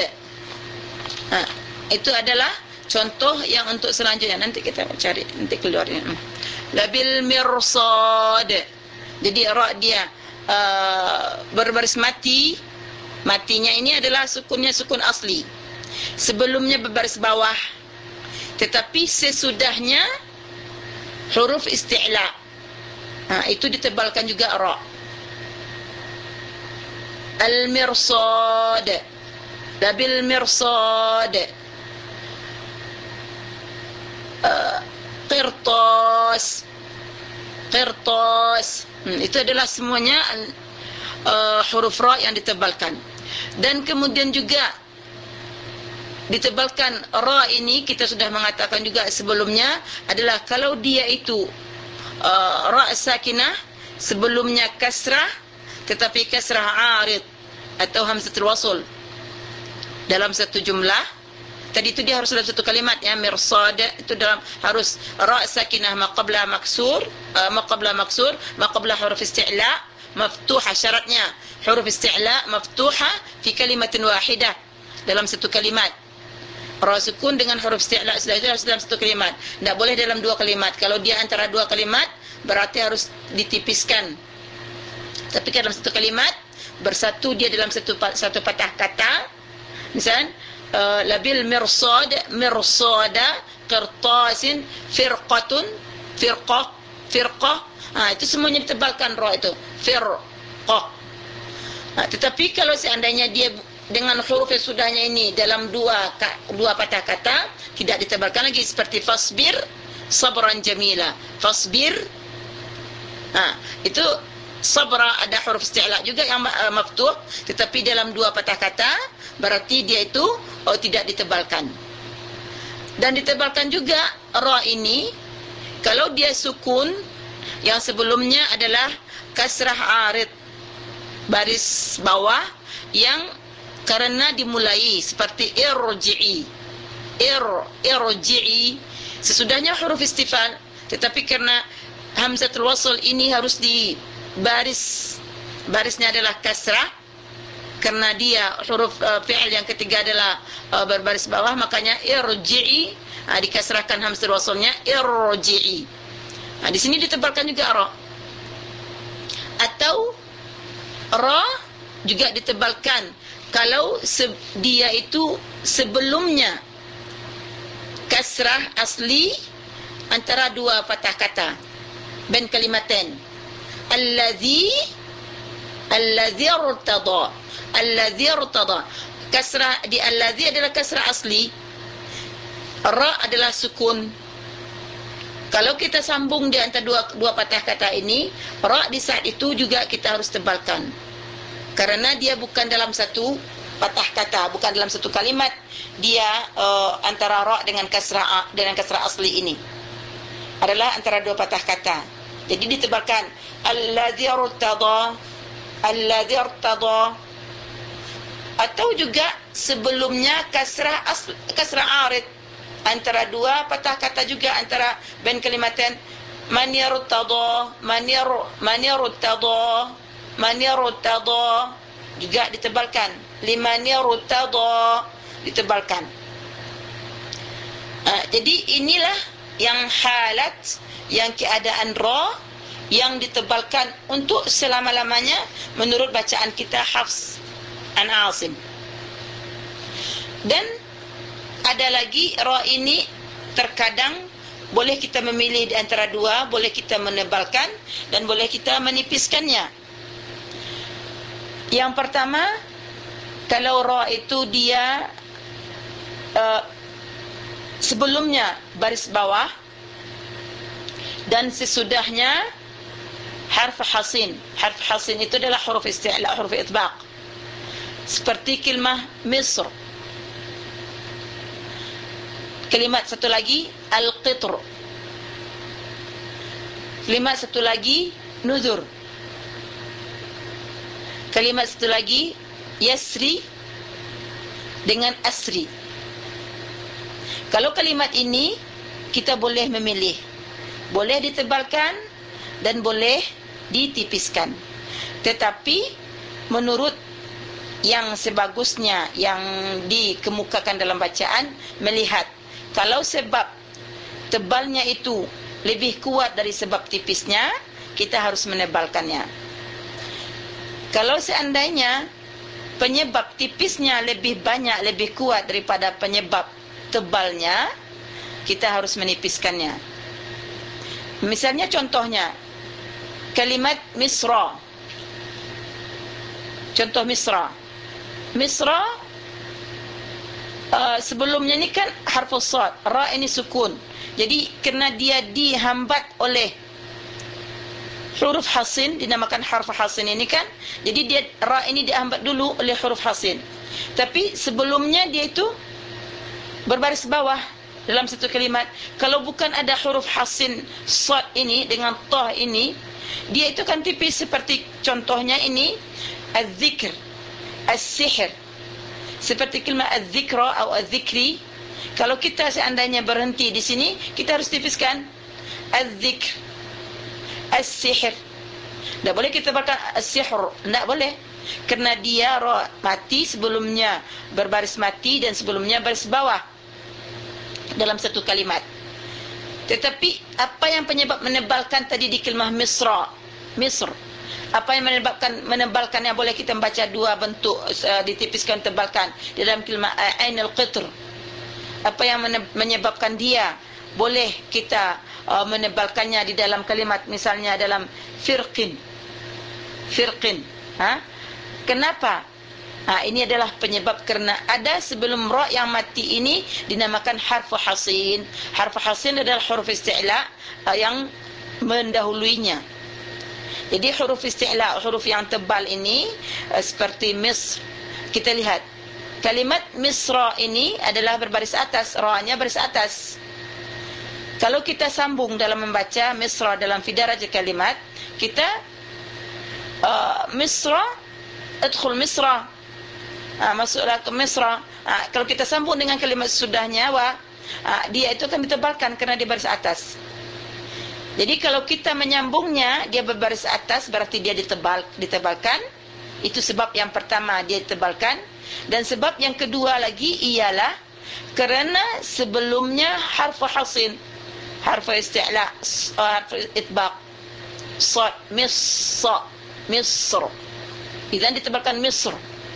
Itu adalah contoh yang untuk selanjutnya. Nanti kita cari, nanti keluarnya. Labil mirsad. Jadi ra dia berbaris mati, matinya ini adalah sukunnya sukun asli, sebelumnya berbaris bawah, tetapi sesudahnya huruf isti'la. Itu ditebalkan juga ra. Al-mirsad, labil mirsad. Qirtas, qirtas. Itu adalah semuanya huruf ra yang ditebalkan. Dan kemudian juga ditebalkan ra ini, kita sudah mengatakan juga sebelumnya, adalah kalau dia itu ra sakinah, sebelumnya kasrah, tetapi kasrah arid atau hamzatul wasl dalam satu jumlah. Tadi itu dia harus dalam satu kalimat, ya, mirsad itu dalam harus ra sakinah ma qabla maksur, ma qabla huruf isti'la, maftuhah syaratnya, huruf isti'la maftuha fi kalimatin wahidah, dalam satu kalimat. Ra sukun dengan huruf isti'la sudah dalam satu kalimat. Tidak boleh dalam dua kalimat. Kalau dia antara dua kalimat, berarti harus ditipiskan. Tapi dalam satu kalimat, bersatu dia dalam satu patah kata. Misal, labil mirsad, mirsada, qirtasin, firqatun, firqah. Itu semuanya ditebalkan ra itu. Firqah. Tetapi kalau seandainya dia dengan huruf yang sudahnya ini dalam dua patah kata, tidak ditebalkan lagi, seperti fasbir sabran jamila. Fasbir, itu sabra ada huruf isti'la juga yang maftuh, tetapi dalam dua patah kata, berarti dia itu tidak ditebalkan. Dan ditebalkan juga ra ini kalau dia sukun yang sebelumnya adalah kasrah arid, baris bawah, yang karena dimulai seperti irji'i, irji'i, sesudahnya huruf istifal, tetapi karena hamzatul wasl ini harus di barisnya adalah kasrah, karena dia huruf fi'il yang ketiga adalah berbaris bawah, makanya irji'i, dikasrahkan hamzatul waslnya, irji'i. Di sini ditebalkan juga ra. Atau ra juga ditebalkan kalau dia itu sebelumnya kasrah asli antara dua patah kata, bain kalimatain. Allazi irtada. Kasrah di allazi adalah kasrah asli, ra adalah sukun. Kalau kita sambung di antara dua patah kata ini, ra di saat itu juga kita harus tebalkan, karena dia bukan dalam satu patah kata, bukan dalam satu kalimat. Dia antara ra dengan kasrah asli ini adalah antara dua patah kata. Jadi ditebalkan allazi irtada. Atau juga sebelumnya kasrah arid antara dua patah kata juga, antara bain kalimatain, man yartada, juga ditebalkan, liman yartada, ditebalkan. Jadi inilah yang halat, yang keadaan ra yang ditebalkan untuk selama-lamanya menurut bacaan kita Hafs an Asim. Dan ada lagi ra ini terkadang boleh kita memilih di antara dua, boleh kita menebalkan dan boleh kita menipiskannya. Yang pertama, kalau ra itu dia sebelumnya baris bawah dan sesudahnya harf hasin. Harf hasin itu adalah huruf isti'la, huruf itbaq. Seperti kalimah Misr. Kalimat satu lagi al-qitr. Kalimat satu lagi nuzur. Kalimat satu lagi yasri dengan asri. Kalau kalimat ini kita boleh memilih, boleh ditebalkan dan boleh ditipiskan. Tetapi menurut yang sebagusnya yang dikemukakan dalam bacaan, melihat kalau sebab tebalnya itu lebih kuat dari sebab tipisnya, kita harus menebalkannya. Kalau seandainya penyebab tipisnya lebih banyak, lebih kuat daripada penyebab tebalnya, kita harus menipiskannya. Misalnya contohnya kalimat Misra. Contoh Misra. Misra sebelumnya ni kan harfus sad, ra ini sukun. Jadi kerana dia dihambat oleh huruf hasin, dinamakan harf hasin ini kan. Jadi dia ra ini dihambat dulu oleh huruf hasin. Tapi sebelumnya dia itu berbaris bawah dalam satu kalimat. Kalau bukan ada huruf hasin sad ini dengan ta ini, dia itu kan tipis. Seperti contohnya ini az-zikr, as-sihr. Seperti kalimat az-zikra atau az-zikri. Kalau kita seandainya berhenti di sini, kita harus tipiskan az-zikr, as-sihr. Tak boleh kita baca as-sihr, tak boleh. Kerana dia ra mati sebelumnya berbaris mati dan sebelumnya baris bawah dalam satu kalimat. Tetapi apa yang penyebab menebalkan tadi di kalimah Misra, Misr? Apa yang menebalkannya? Boleh kita membaca dua bentuk, ditipiskan, tebalkan di dalam kalimah Ainul Qitr. Apa yang menyebabkan dia boleh kita menebalkannya di dalam kalimat, misalnya dalam firqin. Kenapa? Ini adalah penyebab kerana ada sebelum ra yang mati ini dinamakan harfu hasin. Harfu hasin adalah huruf isti'la yang mendahuluinya. Jadi huruf isti'la, huruf yang tebal ini seperti Misr. Kita lihat kalimat Misra ini adalah berbaris atas, ra-nya baris atas. Kalau kita sambung dalam membaca Misra dalam fidaraj kalimat, kita Misra, adkhul Misra, masuklah ke Misra. Kalau kita sambung dengan kalimat sudahnya dia itu akan ditebalkan kerana dia baris atas. Jadi kalau kita menyambungnya, dia berbaris atas, berarti dia ditebalkan. Itu sebab yang pertama, dia ditebalkan. Dan sebab yang kedua lagi ialah kerana sebelumnya harfu hasin, harfu isti'la, harfu itbaq, sad, Misr. Idzan ditebalkan Misr.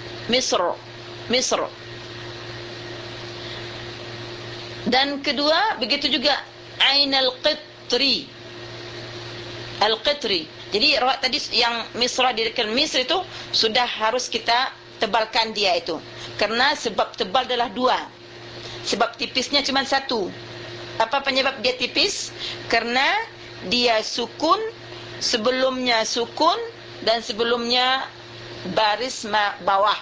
Dan kedua, begitu juga Ainul Qitri. Al-Qitri. Jadi ra tadi yang Misra dirikan Misr itu sudah harus kita tebalkan dia itu. Kerana sebab tebal adalah dua. Sebab tipisnya cuma satu. Apa penyebab dia tipis? Kerana dia sukun, sebelumnya sukun dan sebelumnya baris bawah.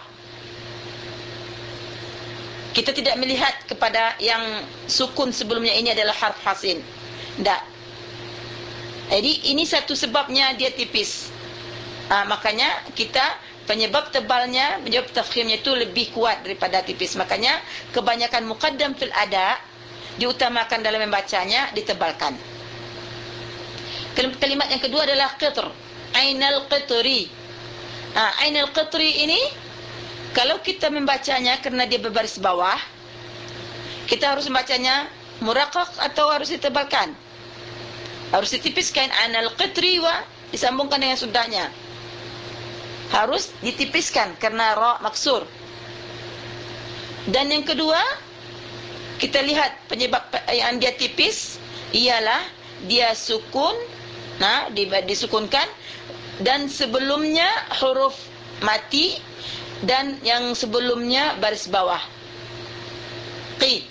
Kita tidak melihat kepada yang sukun sebelumnya ini adalah harf hasin. Tak. Jadi ini satu sebabnya dia tipis. Makanya kita penyebab tebalnya, penyebab tafkhimnya itu lebih kuat daripada tipis. Makanya kebanyakan muqaddam fil ada diutamakan dalam membacanya, ditebalkan. Kalimat yang kedua adalah qitr. Ainul Qitri. Ainul Qitri ini kalau kita membacanya kerana dia berbaris bawah, kita harus membacanya muraqqaq atau harus ditebalkan? Harus ditipiskan. Ainul Qitri disambungkan dengan sudahnya. Harus ditipiskan kerana ra maksur. Dan yang kedua, kita lihat penyebab yang dia tipis ialah dia sukun, disukunkan, dan sebelumnya huruf mati, dan yang sebelumnya baris bawah, qi.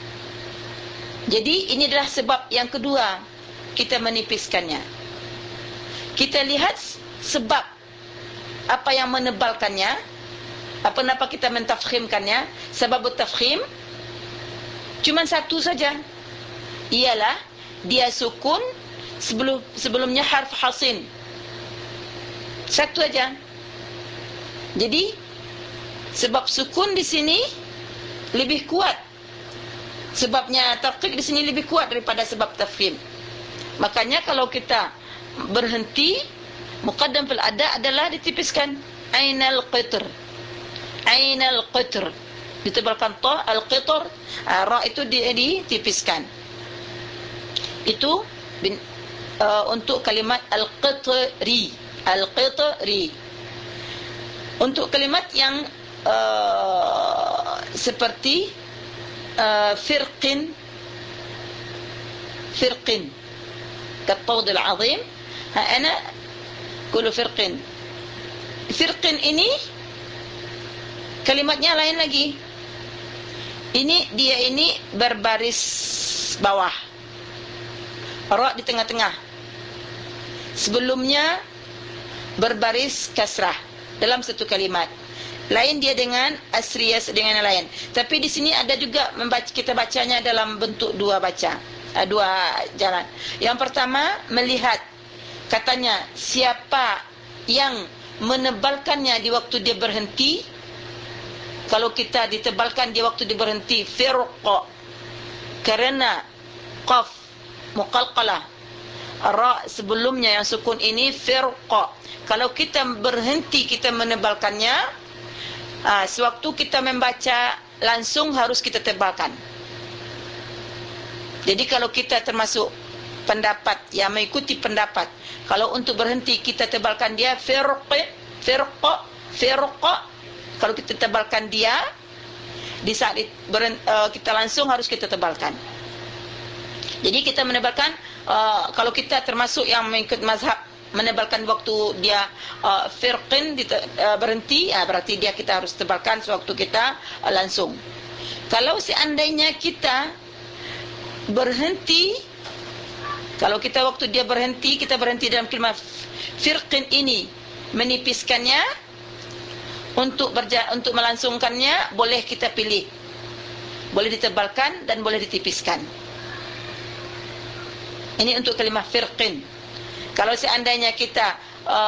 Jadi ini adalah sebab yang kedua kita menipiskannya. Kita lihat sebab apa yang menebalkannya, kenapa kita mentafkhimkannya. Sebab tafkhim cuma satu saja, ialah dia sukun sebelumnya harf hasin. Satu aja. Jadi sebab sukun di sini lebih kuat. Sebabnya tarqiq di sini lebih kuat daripada sebab tafkhim. Makanya kalau kita berhenti, muqaddam fil ada adalah ditipiskan Ainul Qitr. Ainul Qitr. Ditebalkan ta, al-qitr, ra itu ditipiskan. Itu untuk kalimat al-qitri. Al-qitri. Untuk kalimat yang seperti firqin كالطود العظيم. أنا أقول فرقين. Firqin ini kalimatnya lain lagi. Dia ini berbaris bawah, ra di tengah-tengah, sebelumnya berbaris kasrah dalam satu kalimat. Lain dia dengan asriyas, dengan yang lain. Tapi di sini ada juga kita bacanya dalam bentuk dua jalan. Yang pertama, melihat katanya siapa yang menebalkannya di waktu dia berhenti. Kalau kita ditebalkan di waktu dia berhenti, firqa, kerana qaf muqalqalah, ra sebelumnya yang sukun ini firqa. Kalau kita berhenti kita menebalkannya, sewaktu kita membaca langsung harus kita tebalkan. Jadi kalau kita termasuk pendapat yang mengikuti pendapat, kalau untuk berhenti kita tebalkan dia firqa. Kalau kita tebalkan dia, di saat kita langsung harus kita tebalkan. Jadi kita menebalkan, kalau kita termasuk yang mengikut mazhab menebalkan waktu dia firqin berhenti, berarti dia kita harus tebalkan sewaktu kita langsung. Kalau seandainya kita berhenti, kalau kita waktu dia berhenti, kita berhenti dalam kalimat firqin ini, menipiskannya, untuk melangsungkannya, boleh kita pilih, boleh ditebalkan dan boleh ditipiskan. Ini untuk kalimah firqin. Kalau seandainya kita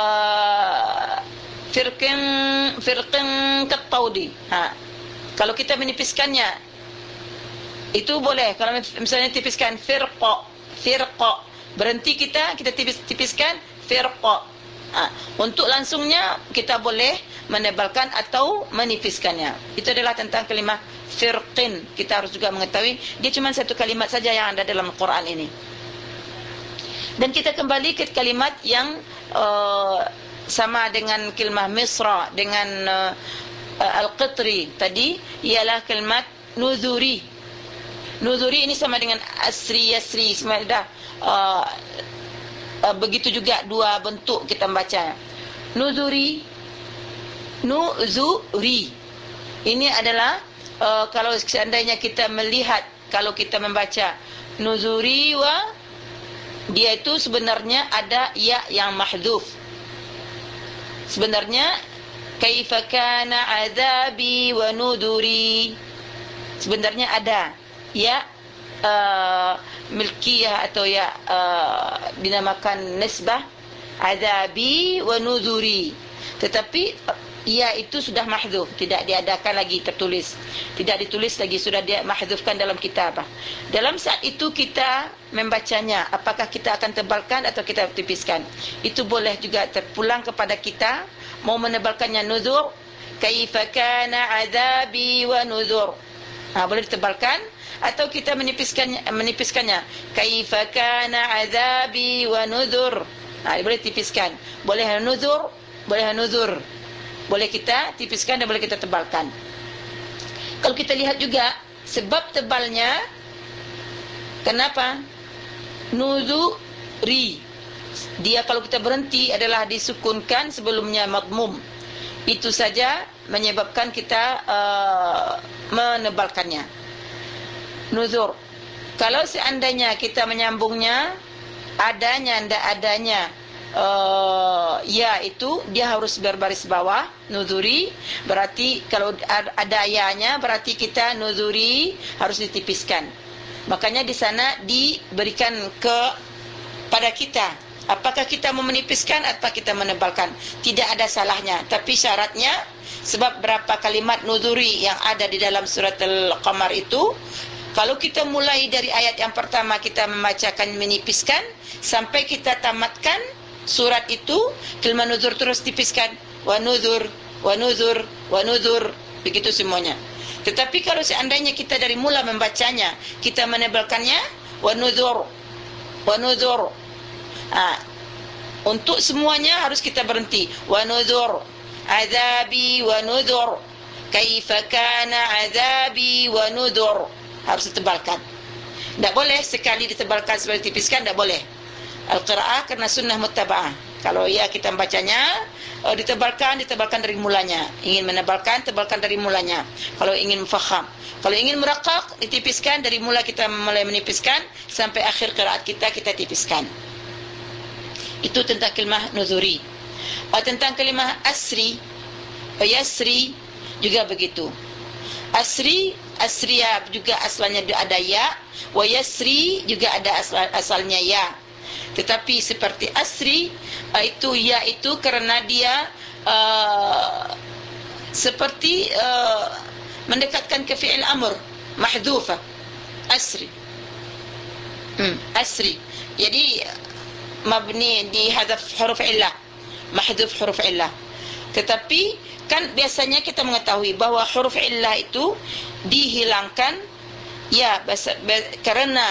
firqin kattaudi, kalau kita menipiskannya itu boleh. Kalau misalnya tipiskan firqa, berhenti kita tipiskan firqa. Untuk langsungnya kita boleh menebalkan atau menipiskannya. Itu adalah tentang kalimah firqin. Kita harus juga mengetahui dia cuma satu kalimat saja yang ada dalam Quran ini. Dan kita kembali ke kalimat yang sama dengan kalimah misra dengan al-qitri tadi, ialah kalimat nuzuri. Nuzuri ini sama dengan asri, yasri, semua dah begitu juga dua bentuk kita membaca. Nuzuri, ini adalah kalau seandainya kita melihat, kalau kita membaca nuzuri dia itu sebenarnya ada ya yang mahdhuf. Sebenarnya kaifa kana adzabi wa nuduri, sebenarnya ada ya milkiyah atau ya dinamakan nisbah, adzabi wa nuduri, tetapi ya itu sudah mahdhuf, tidak diadakan lagi tertulis, tidak ditulis lagi, sudah dia mahdhufkan dalam kitabah. Dalam saat itu kita membacanya, apakah kita akan tebalkan atau kita tipiskan, itu boleh juga terpulang kepada kita. Mau menebalkannya nuzur, kaifa kana adzabi wa nuzur, boleh ditebalkan, atau kita menipiskannya kaifa kana adzabi wa nuzur, boleh tipiskan. Boleh nuzur, boleh nuzur, boleh kita tipiskan dan boleh kita tebalkan. Kalau kita lihat juga sebab tebalnya, kenapa nuzuri, dia kalau kita berhenti adalah disukunkan, sebelumnya madmum. Itu saja menyebabkan kita menebalkannya. Nuzur. Kalau seandainya kita menyambungnya, adanya ya itu dia harus berbaris bawah, nuzuri, berarti kalau ada ya-nya berarti kita nuzuri harus ditipiskan. Makanya di sana diberikan pada kita, apakah kita mau menipiskan atau kita menebalkan, tidak ada salahnya. Tapi syaratnya, sebab berapa kalimat nuzuri yang ada di dalam surat Al-Qamar itu, kalau kita mulai dari ayat yang pertama kita membacakan menipiskan sampai kita tamatkan surat itu, kalimat nuzur terus tipiskan, wa nuzur, wa nuzur, wa nuzur, begitu semuanya. Tetapi kalau seandainya kita dari mula membacanya, kita menebalkannya wa nuzur, wa nuzur, untuk semuanya harus kita berhenti. Wa nuzur, azabi wa nuzur, kaifa kana azabi wa nuzur, harus ditebalkan. Tak boleh sekali ditebalkan sebelum tipiskan, tak boleh. Al-qira'ah karena sunnah muttaba'ah. Kalau ya kita membacanya, ditebalkan dari mulanya. Ingin menebalkan, tebalkan dari mulanya. Kalau ingin faham, kalau ingin muraqqaq, ditipiskan dari mula, kita mulai menipiskan sampai akhir qiraat kita tipiskan. Itu tentang kalimah nuzuri. Tentang kalimah asri, yasri juga begitu. Asriya juga asalnya ada ya, wa yasri juga ada asalnya ya. Tetapi seperti asri, itu ya itu kerana dia seperti mendekatkan ke fi'il amr mahdhufa, asri. Asri. Jadi mabni dihadzaf huruf illah, mahdhuf huruf illah. Tetapi kan biasanya kita mengetahui bahwa huruf illah itu dihilangkan ya karena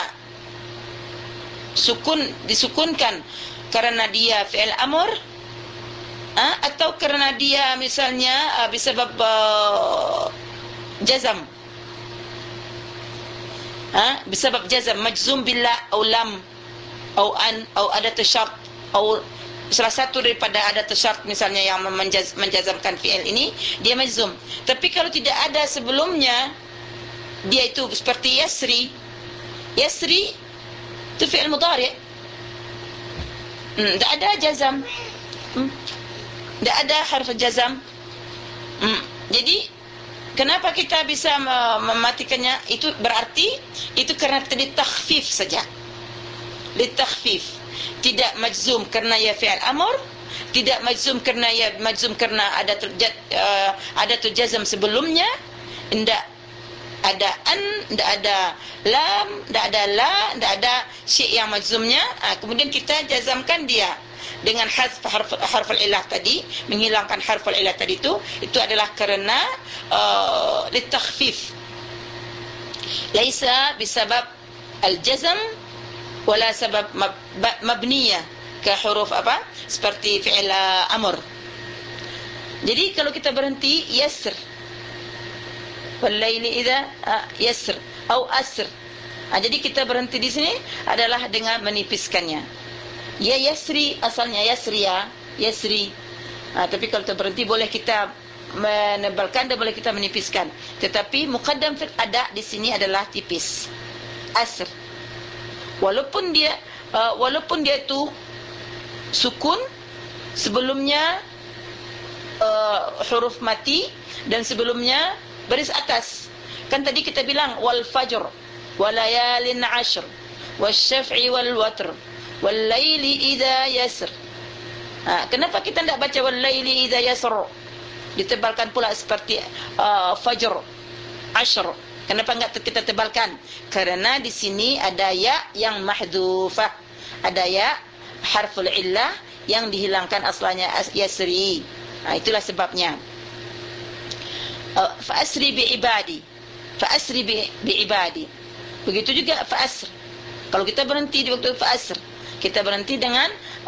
disukunkan karena dia fi'il amr, atau karena dia misalnya bisabab jazam, bisabab jazam majzum billah atau lam atau an atau adat syart atau salah satu daripada adat syart misalnya yang menjazamkan fi'il ini dia majzum. Tapi kalau tidak ada sebelumnya, dia itu seperti yasri itu fi'il mudhari', tidak ada jazam, tidak ada harf jazam. Jadi kenapa kita bisa mematikannya? Itu berarti itu karena tadi takhfif saja, litakhfif, tidak majzum karena ya fi'il amr, tidak majzum karena ya majzum karena adatul jazam sebelumnya, tidak ada an, tidak ada lam, tidak ada la, tidak ada syai' yang majzumnya. Kemudian kita jazamkan dia dengan hazf harful illah tadi, menghilangkan harful illah tadi itu adalah karena litakhfif, laisa bisabab al-jazm wala sabab mabniyah ke huruf seperti fi'il amr. Jadi kalau kita berhenti yasr, wal-laili idza yasr atau asr, jadi kita berhenti di sini adalah dengan menipiskannya. Ya yasri, asalnya yasriya, yasri. Tapi kalau kita berhenti boleh kita menebalkan dan boleh kita menipiskan. Tetapi muqaddam fil ada di sini adalah tipis, asr. Walaupun dia itu sukun sebelumnya huruf mati dan sebelumnya baris atas. Kan tadi kita bilang wal fajr walayalin ashr wasyaf'i wal watr wal laili idza yasr. Kenapa kita tidak baca wal laili idza yasr, ditebalkan pula seperti fajr, ashr? Kenapa enggak kita tebalkan? Karena di sini ada ya yang mahdhufah, ada ya harful illah yang dihilangkan asalnya yasri. Itulah sebabnya. Fa'asri bi'ibadi, fa'asri bi'ibadi. Begitu juga fa'asr. Kalau kita berhenti di waktu fa'asr, kita berhenti dengan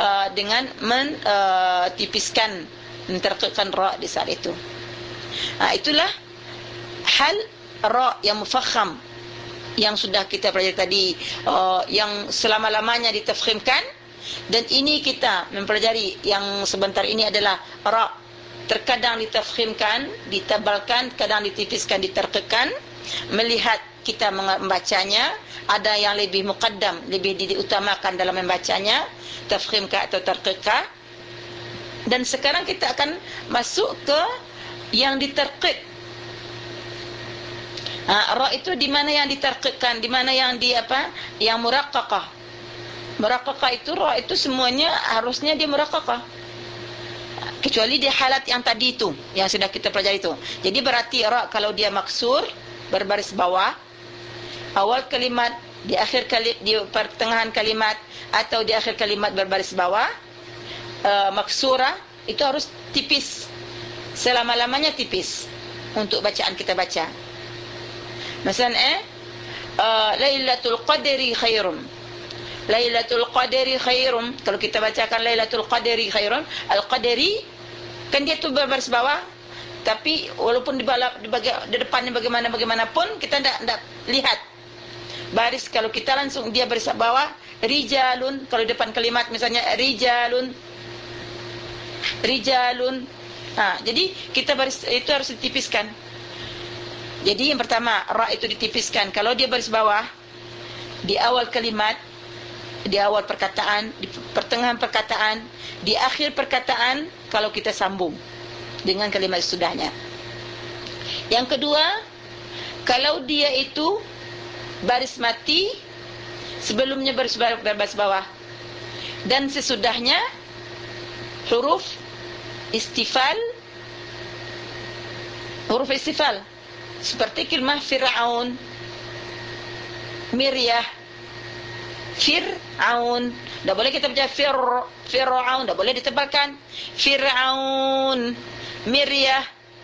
mentipiskan, menterkekkan ra di saat itu. Itulah hal ra yang mufakham yang sudah kita pelajari tadi, yang selama-lamanya ditafkhimkan. Dan ini kita mempelajari yang sebentar ini adalah ra terkadang ditafkhimkan, ditebalkan, kadang ditipiskan, diterkekkan. Melihat kita membacanya, ada yang lebih muqaddam, lebih diutamakan dalam membacanya, tafkhimkah atau terkekah. Dan sekarang kita akan masuk ke yang diterkek. Ra itu di mana yang diterkekkan, di mana yang yang muraqqaqah. Muraqqaqah itu ra itu semuanya harusnya dia muraqqaqah, kecuali di halat yang tadi itu yang sudah kita pelajari itu. Jadi berarti ra kalau dia maksur berbaris bawah, awal kalimat, di akhir di pertengahan kalimat atau di akhir kalimat berbaris bawah, maksurah itu harus tipis, selama-lamanya tipis untuk bacaan kita baca. Misalnya Lailatul Qadri khairum, Lailatul Qadri khairum. Kalau kita bacakan Lailatul Qadri khairum, Al-Qadri kan dia tu berbaris bawah, tapi walaupun di depannya bagaimanapun kita tidak lihat baris. Kalau kita langsung dia baris bawah, rijalun, kalau depan kalimat misalnya rijalun, rijalun. Jadi kita baris itu harus ditipiskan. Jadi yang pertama ra itu ditipiskan kalau dia baris bawah di awal kalimat, di awal perkataan, di pertengahan perkataan, di akhir perkataan kalau kita sambung dengan kalimat sesudahnya. Yang kedua, kalau dia itu baris mati, sebelumnya baris bawah dan sesudahnya huruf istifal, huruf istifal seperti kalimah Fir'aun, Miryah, Fir'aun. Tak boleh kita baca Fir'aun, tak boleh ditebalkan. Fir'aun. Miryah.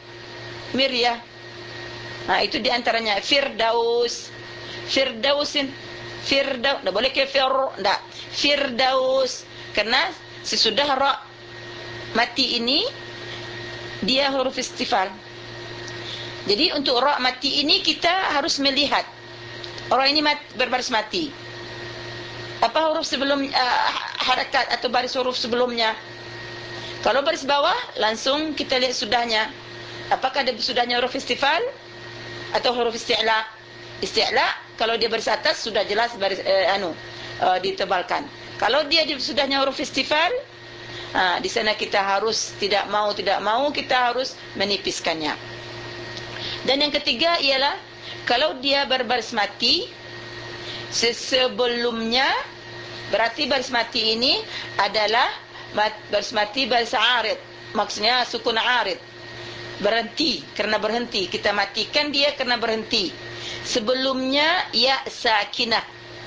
Itu di antaranya. Firdaus. Firdausin. Tak boleh ke tak. Firdaus. Kerana sesudah ra mati ini dia huruf istifal. Jadi untuk ra mati ini kita harus melihat ra ini berbaris mati. Apa huruf sebelum harakat atau baris huruf sebelumnya? Kalau baris bawah langsung kita lihat sudahnya. Apakah dia sudahnya huruf istifal atau huruf isti'la? Isti'la kalau dia baris atas sudah jelas baris ditebalkan. Kalau dia sudahnya huruf istifal, di sana kita harus tidak mau kita harus menipiskannya. Dan yang ketiga ialah kalau dia berbaris mati sebelumnya, berarti baris mati ini adalah baris mati baris arid, maksudnya sukun arid, berhenti, kerana berhenti, kita matikan dia kerana berhenti. Sebelumnya ya sakinah,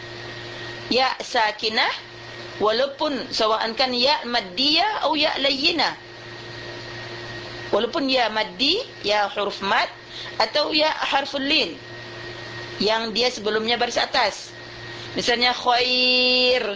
walaupun sawaan kan ya maddiyah atau ya layyinah, walaupun ya maddi, ya huruf mad, atau ya harful lin yang dia sebelumnya baris atas. Misalnya khair,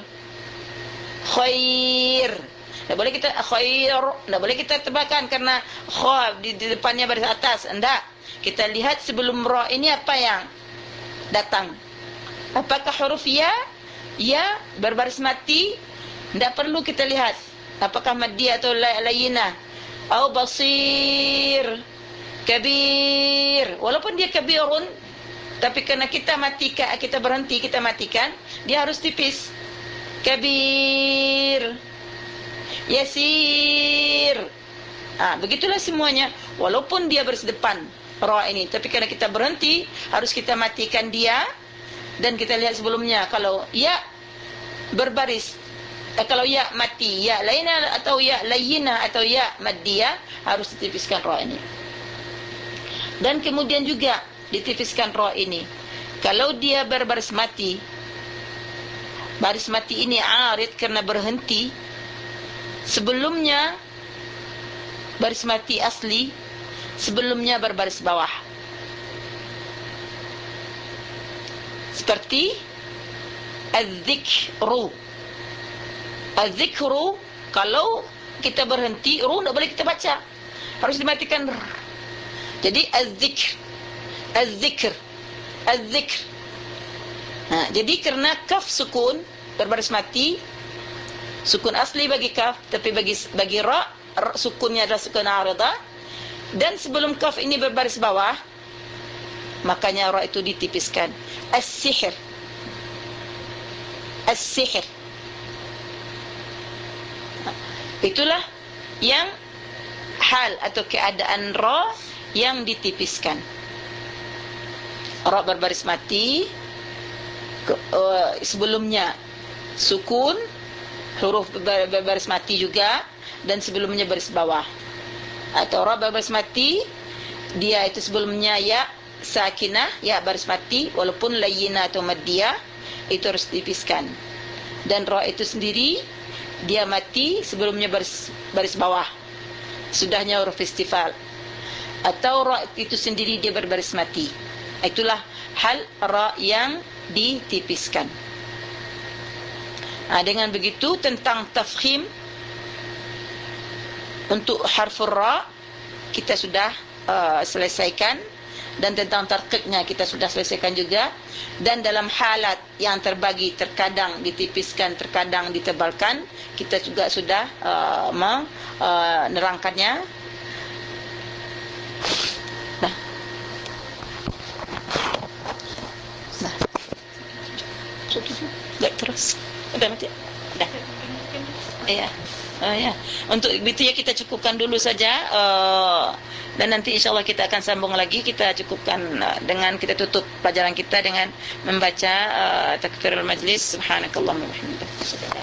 tak boleh kita khair, tak boleh kita tebalkan kerana kha di depannya baris atas. Enggak, kita lihat sebelum ra ini apa yang datang. Apakah huruf ya berbaris mati? Tidak perlu kita lihat apakah maddi atau layyinah. Au basir, kabir, walaupun dia kabirun, tapi kerana kita matikan, kita berhenti, kita matikan, dia harus tipis. Kabir, yasir. Begitulah semuanya. Walaupun dia baris depan ra ini, tapi kerana kita berhenti, harus kita matikan dia. Dan kita lihat sebelumnya, kalau ya berbaris, kalau ya mati, ya layyinah atau ya layyinah atau ya maddiyah, harus ditipiskan ra ini. Dan kemudian juga ditipiskan ra ini kalau dia berbaris mati, baris mati ini arid kerana berhenti, sebelumnya baris mati asli, sebelumnya berbaris bawah. Seperti az-zikru. Az-zikru, kalau kita berhenti, ru tak boleh kita baca, harus dimatikan. Jadi az-zikr, az-zikr. Jadi kerana kaf sukun berbaris mati, sukun asli bagi kaf, tapi bagi ra sukunnya adalah sukun aridah, dan sebelum kaf ini berbaris bawah, makanya ra itu ditipiskan. As-sihr, itulah yang hal atau keadaan ra yang ditipiskan. Ra berbaris mati, sebelumnya sukun, huruf berbaris mati juga, dan sebelumnya baris bawah. Atau ra berbaris mati, dia itu sebelumnya ya sakinah, ya baris mati, walaupun layyinah atau maddiyah, itu harus ditipiskan. Dan ra itu sendiri dia mati sebelumnya baris bawah, sudahnya huruf istifal. Atau ra itu sendiri dia berbaris mati. Itulah hal ra yang ditipiskan. Dengan begitu tentang tafkhim untuk harfur ra kita sudah selesaikan, dan tentang tarqiqnya kita sudah selesaikan juga. Dan dalam halat yang terbagi, terkadang ditipiskan, terkadang ditebalkan, kita juga sudah menerangkannya. Terus udah mati. Dah. Ya. Ya. Untuk itu ya kita cukupkan dulu saja, dan nanti insyaallah kita akan sambung lagi. Kita cukupkan dengan kita tutup pelajaran kita dengan membaca takbiratul majlis. Subhanakallahumma wa bihamdika.